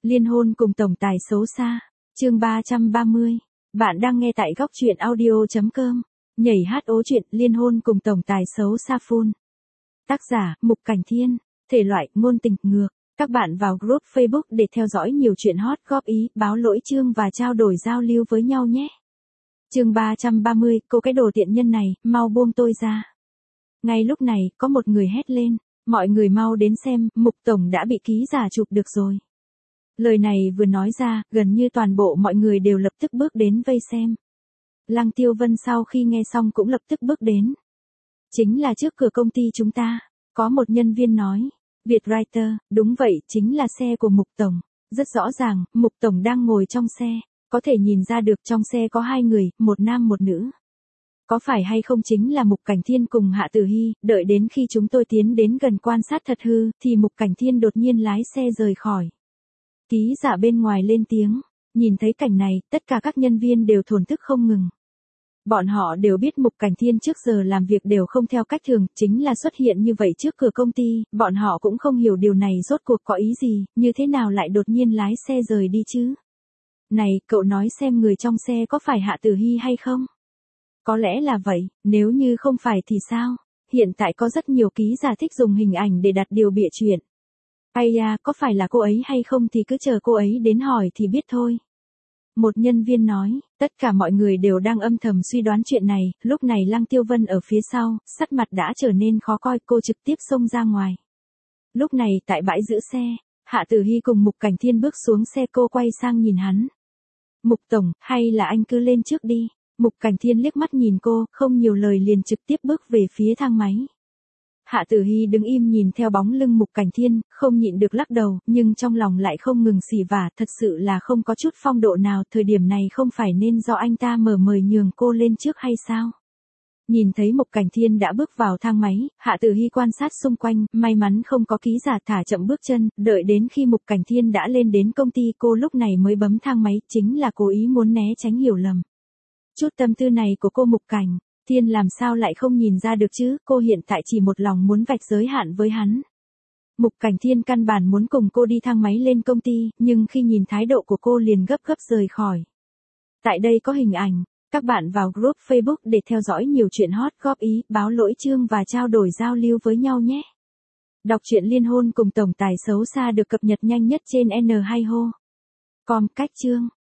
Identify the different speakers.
Speaker 1: Liên hôn cùng tổng tài xấu xa, chương 330. Bạn đang nghe tại góc truyện audio.com. Nhảy hát ố chuyện liên hôn cùng tổng tài xấu xa full. Tác giả, Mục Cảnh Thiên. Thể loại, ngôn tình, ngược. Các bạn vào group Facebook để theo dõi nhiều chuyện hot, góp ý, báo lỗi chương và trao đổi giao lưu với nhau nhé. Chương 330, cô cái đồ tiện nhân này, mau buông tôi ra. Ngay lúc này, có một người hét lên, mọi người mau đến xem, Mục Tổng đã bị ký giả chụp được rồi. Lời này vừa nói ra, gần như toàn bộ mọi người đều lập tức bước đến vây xem. Lăng Tiêu Vân sau khi nghe xong cũng lập tức bước đến. Chính là trước cửa công ty chúng ta, có một nhân viên nói. Vietwriter, đúng vậy, chính là xe của Mục Tổng. Rất rõ ràng, Mục Tổng đang ngồi trong xe, có thể nhìn ra được trong xe có hai người, một nam một nữ. Có phải hay không chính là Mục Cảnh Thiên cùng Hạ Tử Hy, đợi đến khi chúng tôi tiến đến gần quan sát thật hư, thì Mục Cảnh Thiên đột nhiên lái xe rời khỏi. Ký giả bên ngoài lên tiếng, nhìn thấy cảnh này, tất cả các nhân viên đều thổn thức không ngừng. Bọn họ đều biết Mục Cảnh Thiên trước giờ làm việc đều không theo cách thường, chính là xuất hiện như vậy trước cửa công ty, bọn họ cũng không hiểu điều này rốt cuộc có ý gì, như thế nào lại đột nhiên lái xe rời đi chứ. Này, cậu nói xem người trong xe có phải Hạ Tử Hy hay không? Có lẽ là vậy, nếu như không phải thì sao? Hiện tại có rất nhiều ký giả thích dùng hình ảnh để đặt điều bịa chuyện. Ây da, có phải là cô ấy hay không thì cứ chờ cô ấy đến hỏi thì biết thôi. Một nhân viên nói, tất cả mọi người đều đang âm thầm suy đoán chuyện này, lúc này Lăng Tiêu Vân ở phía sau, sắc mặt đã trở nên khó coi, cô trực tiếp xông ra ngoài. Lúc này tại bãi giữ xe, Hạ Tử Hy cùng Mục Cảnh Thiên bước xuống xe, cô quay sang nhìn hắn. Mục Tổng, hay là anh cứ lên trước đi. Mục Cảnh Thiên liếc mắt nhìn cô, không nhiều lời liền trực tiếp bước về phía thang máy. Hạ Tử Hy đứng im nhìn theo bóng lưng Mục Cảnh Thiên, không nhịn được lắc đầu, nhưng trong lòng lại không ngừng xỉ vả, thật sự là không có chút phong độ nào, thời điểm này không phải nên do anh ta mời nhường cô lên trước hay sao? Nhìn thấy Mục Cảnh Thiên đã bước vào thang máy, Hạ Tử Hy quan sát xung quanh, may mắn không có ký giả, thả chậm bước chân, đợi đến khi Mục Cảnh Thiên đã lên đến công ty, cô lúc này mới bấm thang máy, chính là cố ý muốn né tránh hiểu lầm. Chút tâm tư này của cô Mục Cảnh Thiên làm sao lại không nhìn ra được chứ, cô hiện tại chỉ một lòng muốn vạch giới hạn với hắn. Mục Cảnh Thiên căn bản muốn cùng cô đi thang máy lên công ty, nhưng khi nhìn thái độ của cô liền gấp rời khỏi. Tại đây có hình ảnh, các bạn vào group Facebook để theo dõi nhiều chuyện hot, góp ý, báo lỗi chương và trao đổi giao lưu với nhau nhé. Đọc truyện liên hôn cùng tổng tài xấu xa được cập nhật nhanh nhất trên N2Ho.com. Cách chương